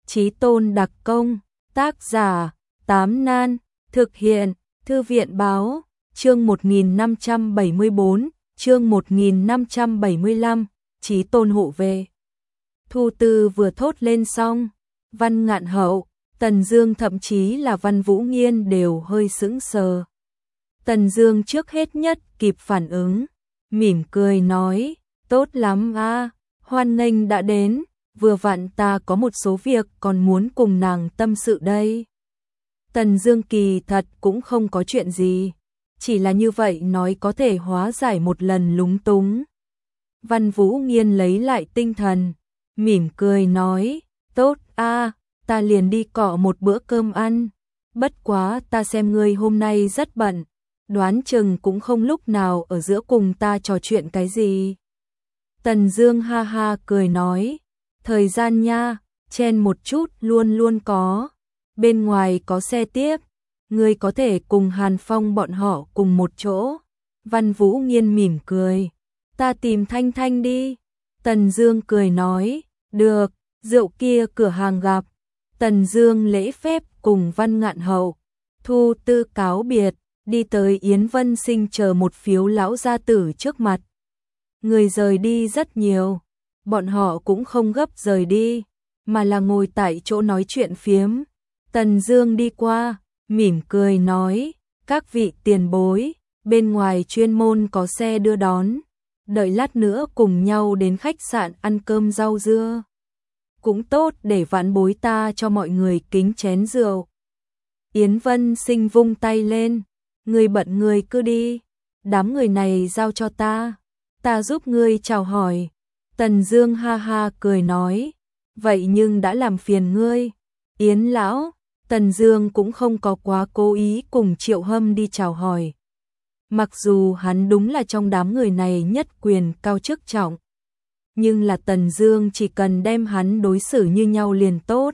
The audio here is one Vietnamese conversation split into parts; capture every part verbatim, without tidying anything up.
Chí Tôn đặc công, tác giả, Tám Nan, thực hiện, Thư viện báo, chương một nghìn năm trăm bảy mươi bốn, chương một nghìn năm trăm bảy mươi lăm, Chí Tôn hộ về. Thu Tư vừa thốt lên xong, Văn Ngạn Hậu, Tần Dương thậm chí là Văn Vũ Nghiên đều hơi sững sờ. Tần Dương trước hết nhất kịp phản ứng, mỉm cười nói, tốt lắm a, hoan nghênh đã đến, vừa vặn ta có một số việc còn muốn cùng nàng tâm sự đây. Tần Dương kỳ thật cũng không có chuyện gì, chỉ là như vậy nói có thể hóa giải một lần lúng túng. Văn Vũ Nghiên lấy lại tinh thần, mỉm cười nói, tốt a, ta liền đi cọ một bữa cơm ăn, bất quá ta xem ngươi hôm nay rất bận, đoán chừng cũng không lúc nào ở giữa cùng ta trò chuyện cái gì. Tần Dương ha ha cười nói, thời gian nha, chen một chút luôn luôn có, bên ngoài có xe tiếp, ngươi có thể cùng Hàn Phong bọn họ cùng một chỗ. Văn Vũ Nghiên mỉm cười, ta tìm Thanh Thanh đi. Tần Dương cười nói, được, rượu kia cửa hàng gặp. Tần Dương lễ phép cùng Văn Ngạn Hậu, Thu Tư cáo biệt, đi tới Yến Vân Sinh chờ một phiếu lão gia tử trước mặt. Người rời đi rất nhiều, bọn họ cũng không gấp rời đi, mà là ngồi tại chỗ nói chuyện phiếm. Tần Dương đi qua, mỉm cười nói, các vị tiền bối, bên ngoài chuyên môn có xe đưa đón, đợi lát nữa cùng nhau đến khách sạn ăn cơm rau dưa. Cũng tốt để vãn bối ta cho mọi người kính chén rượu. Yến Vân Sinh vung tay lên, người bận người cứ đi, đám người này giao cho ta, ta giúp ngươi chào hỏi. Tần Dương ha ha cười nói, vậy nhưng đã làm phiền ngươi. Yến lão, Tần Dương cũng không có quá cố ý cùng Triệu Hâm đi chào hỏi. Mặc dù hắn đúng là trong đám người này nhất quyền cao chức trọng, nhưng là Tần Dương chỉ cần đem hắn đối xử như nhau liền tốt.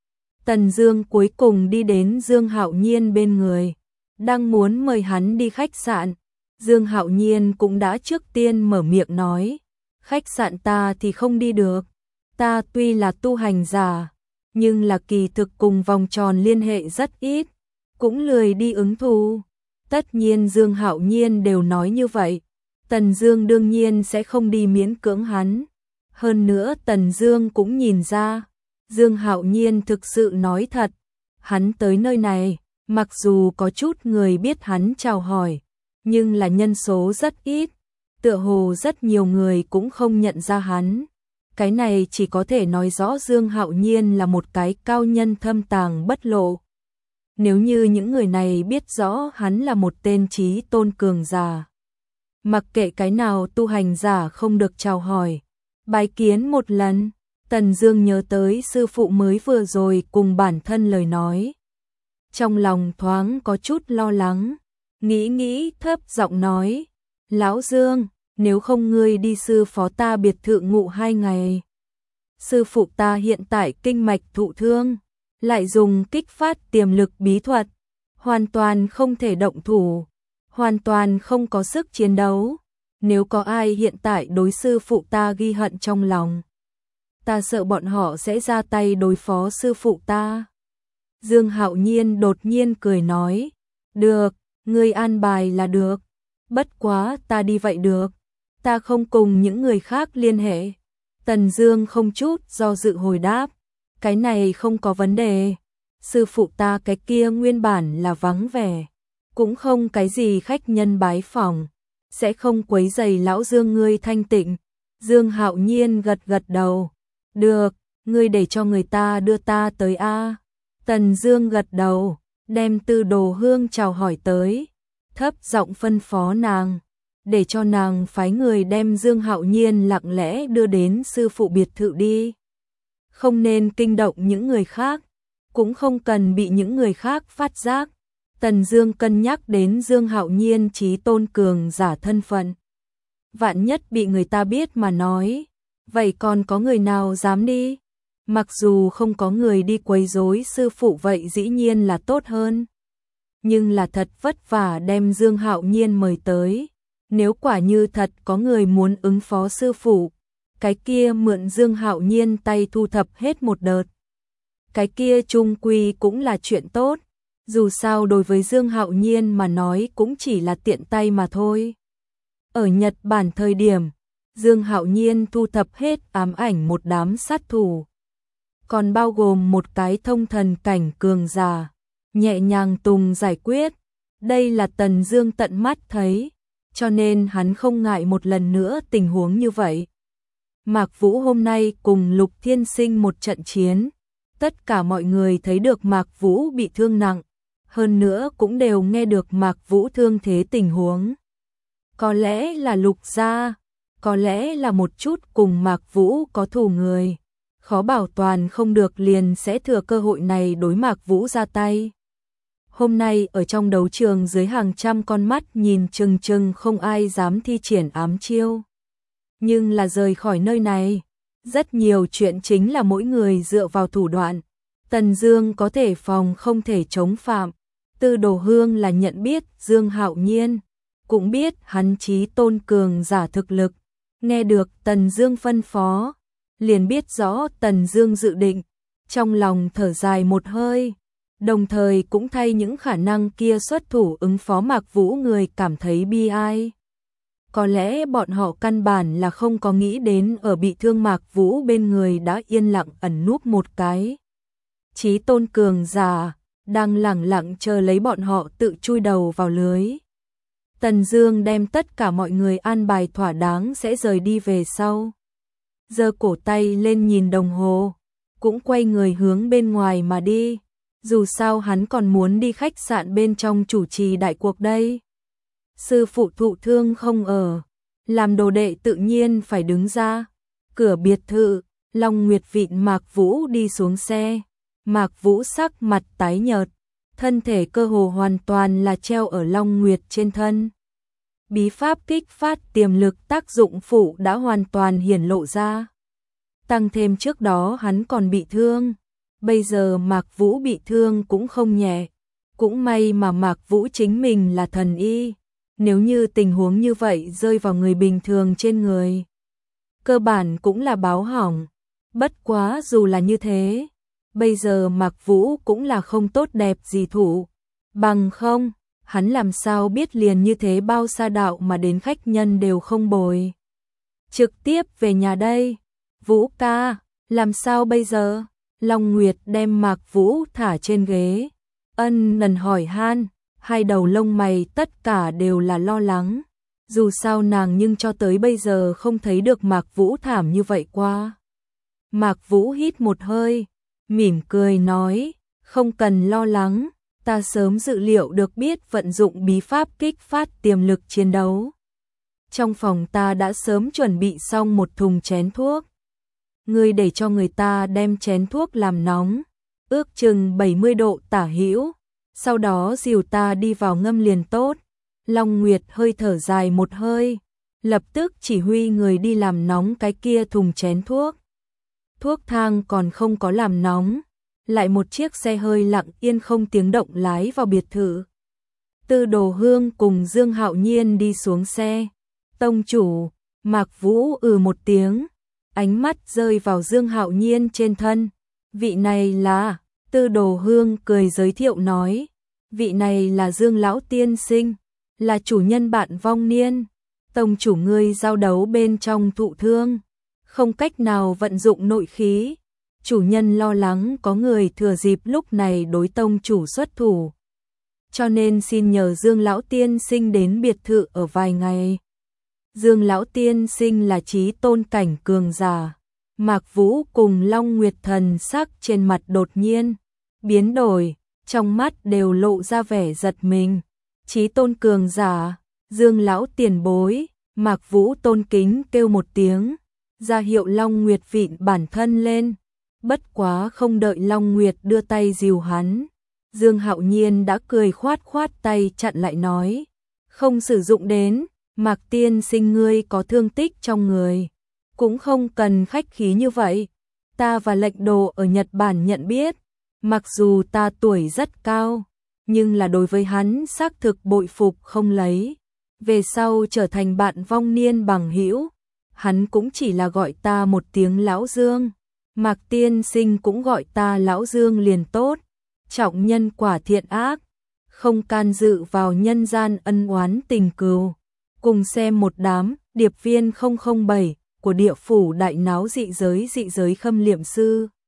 Tần Dương cuối cùng đi đến Dương Hạo Nhiên bên người, đang muốn mời hắn đi khách sạn. Dương Hạo Nhiên cũng đã trước tiên mở miệng nói, khách sạn ta thì không đi được, ta tuy là tu hành giả, nhưng là kỳ thực cùng vòng tròn liên hệ rất ít, cũng lười đi ứng thù. Tất nhiên Dương Hạo Nhiên đều nói như vậy, Tần Dương đương nhiên sẽ không đi miễn cưỡng hắn. Hơn nữa Tần Dương cũng nhìn ra, Dương Hạo Nhiên thực sự nói thật, hắn tới nơi này, mặc dù có chút người biết hắn chào hỏi, nhưng là nhân số rất ít, tựa hồ rất nhiều người cũng không nhận ra hắn. Cái này chỉ có thể nói rõ Dương Hạo Nhiên là một cái cao nhân thâm tàng bất lộ. Nếu như những người này biết rõ hắn là một tên chí tôn cường giả, mặc kệ cái nào tu hành giả không được chào hỏi, bái kiến một lần. Tần Dương nhớ tới sư phụ mới vừa rồi cùng bản thân lời nói, trong lòng thoáng có chút lo lắng, nghĩ nghĩ thấp giọng nói, lão Dương, nếu không ngươi đi sư phó ta biệt thự ngụ hai ngày. Sư phụ ta hiện tại kinh mạch thụ thương, lại dùng kích phát tiềm lực bí thuật, hoàn toàn không thể động thủ, hoàn toàn không có sức chiến đấu. Nếu có ai hiện tại đối sư phụ ta ghi hận trong lòng, ta sợ bọn họ sẽ ra tay đối phó sư phụ ta. Dương Hạo Nhiên đột nhiên cười nói, được, ngươi an bài là được, bất quá ta đi vậy được, ta không cùng những người khác liên hệ. Tần Dương không chút do dự hồi đáp, cái này không có vấn đề, sư phụ ta cái kia nguyên bản là vắng vẻ, cũng không cái gì khách nhân bái phỏng, sẽ không quấy rầy lão Dương ngươi thanh tịnh. Dương Hạo Nhiên gật gật đầu, được, ngươi để cho người ta đưa ta tới a. Tần Dương gật đầu, đem Tư Đồ Hương chào hỏi tới, thấp giọng phân phó nàng, để cho nàng phái người đem Dương Hạo Nhiên lặng lẽ đưa đến sư phụ biệt thự đi. Không nên kinh động những người khác, cũng không cần bị những người khác phát giác. Tần Dương cân nhắc đến Dương Hạo Nhiên chí tôn cường giả thân phận, vạn nhất bị người ta biết mà nói, vậy còn có người nào dám đi? Mặc dù không có người đi quấy rối sư phụ vậy dĩ nhiên là tốt hơn, nhưng là thật vất vả đem Dương Hạo Nhiên mời tới, nếu quả như thật có người muốn ứng phó sư phụ, cái kia mượn Dương Hạo Nhiên tay thu thập hết một đợt. cái kia chung quy cũng là chuyện tốt, dù sao đối với Dương Hạo Nhiên mà nói cũng chỉ là tiện tay mà thôi. Ở Nhật Bản thời điểm, Dương Hạo Nhiên thu thập hết ám ảnh một đám sát thủ, còn bao gồm một cái thông thần cảnh cường giả, nhẹ nhàng tùng giải quyết. Đây là Tần Dương tận mắt thấy, cho nên hắn không ngại một lần nữa tình huống như vậy. Mạc Vũ hôm nay cùng Lục Thiên Sinh một trận chiến, tất cả mọi người thấy được Mạc Vũ bị thương nặng, hơn nữa cũng đều nghe được Mạc Vũ thương thế tình huống. Có lẽ là Lục gia, có lẽ là một chút cùng Mạc Vũ có thù người, khó bảo toàn không được liền sẽ thừa cơ hội này đối Mạc Vũ ra tay. Hôm nay ở trong đấu trường dưới hàng trăm con mắt nhìn chừng chừng không ai dám thi triển ám chiêu. Nhưng là rời khỏi nơi này, rất nhiều chuyện chính là mỗi người dựa vào thủ đoạn. Tần Dương có thể phòng không thể chống phạm. Tư Đồ Hương là nhận biết Dương Hạo Nhiên, cũng biết hắn chí tôn cường giả thực lực. Nghe được Tần Dương phân phó, liền biết rõ Tần Dương dự định, trong lòng thở dài một hơi, đồng thời cũng thay những khả năng kia xuất thủ ứng phó Mạc Vũ người cảm thấy bi ai. Có lẽ bọn họ căn bản là không có nghĩ đến ở bị thương Mạc Vũ bên người đã yên lặng ẩn núp một cái chí tôn cường giả, đang lẳng lặng chờ lấy bọn họ tự chui đầu vào lưới. Tần Dương đem tất cả mọi người an bài thỏa đáng sẽ rời đi về sau. Giơ cổ tay lên nhìn đồng hồ, cũng quay người hướng bên ngoài mà đi. Dù sao hắn còn muốn đi khách sạn bên trong chủ trì đại cuộc đây. Sư phụ thụ thương không ở, làm đồ đệ tự nhiên phải đứng ra. Cửa biệt thự, Long Nguyệt vịn Mạc Vũ đi xuống xe. Mạc Vũ sắc mặt tái nhợt, thân thể cơ hồ hoàn toàn là treo ở Long Nguyệt trên thân. Bí pháp kích phát tiềm lực tác dụng phụ đã hoàn toàn hiển lộ ra. Tăng thêm trước đó hắn còn bị thương, bây giờ Mạc Vũ bị thương cũng không nhẹ. Cũng may mà Mạc Vũ chính mình là thần y, nếu như tình huống như vậy rơi vào người bình thường trên người, cơ bản cũng là báo hỏng. Bất quá dù là như thế, bây giờ Mạc Vũ cũng là không tốt đẹp gì thủ, bằng không, hắn làm sao biết liền như thế bao xa đạo mà đến khách nhân đều không bồi. Trực tiếp về nhà đây. Vũ ca, làm sao bây giờ? Long Nguyệt đem Mạc Vũ thả trên ghế, ân nần hỏi han, hai đầu lông mày tất cả đều là lo lắng. Dù sao nàng nhưng cho tới bây giờ không thấy được Mạc Vũ thảm như vậy qua. Mạc Vũ hít một hơi, mỉm cười nói, không cần lo lắng, ta sớm dự liệu được biết vận dụng bí pháp kích phát tiềm lực chiến đấu. Trong phòng ta đã sớm chuẩn bị xong một thùng chén thuốc. Ngươi để cho người ta đem chén thuốc làm nóng, ước chừng bảy mươi độ tả hữu, sau đó dìu ta đi vào ngâm liền tốt. Long Nguyệt hơi thở dài một hơi, lập tức chỉ huy người đi làm nóng cái kia thùng chén thuốc. Thuốc thang còn không có làm nóng, lại một chiếc xe hơi lặng yên không tiếng động lái vào biệt thự. Tư Đồ Hương cùng Dương Hạo Nhiên đi xuống xe. Tông chủ, Mạc Vũ ừ một tiếng, ánh mắt rơi vào Dương Hạo Nhiên trên thân. Vị này là, Tư Đồ Hương cười giới thiệu nói, vị này là Dương Lão Tiên Sinh, là chủ nhân bạn vong niên. Tông chủ ngươi giao đấu bên trong thụ thương, không cách nào vận dụng nội khí. Chủ nhân lo lắng có người thừa dịp lúc này đối tông chủ xuất thủ, cho nên xin nhờ Dương Lão Tiên Sinh đến biệt thự ở vài ngày. Dương Lão Tiên Sinh là chí tôn cảnh cường giả. Mạc Vũ cùng Long Nguyệt thần sắc trên mặt đột nhiên biến đổi, trong mắt đều lộ ra vẻ giật mình. Chí tôn cường giả, Dương Lão tiền bối. Mạc Vũ tôn kính kêu một tiếng, ra hiệu Long Nguyệt vịn bản thân lên. Bất quá không đợi Long Nguyệt đưa tay dìu hắn, Dương Hạo Nhiên đã cười khoát khoát tay chặn lại nói, không sử dụng đến. Mạc tiên sinh ngươi có thương tích trong người, cũng không cần khách khí như vậy. Ta và lệnh đồ ở Nhật Bản nhận biết, mặc dù ta tuổi rất cao, nhưng là đối với hắn xác thực bội phục không lấy. Về sau trở thành bạn vong niên bằng hữu, hắn cũng chỉ là gọi ta một tiếng Lão Dương. Mạc tiên sinh cũng gọi ta lão Dương liền tốt, trọng nhân quả thiện ác, không can dự vào nhân gian ân oán tình cừu. Cùng xem một đám điệp viên không không bảy của địa phủ đại náo dị giới dị giới Khâm Liệm Sư.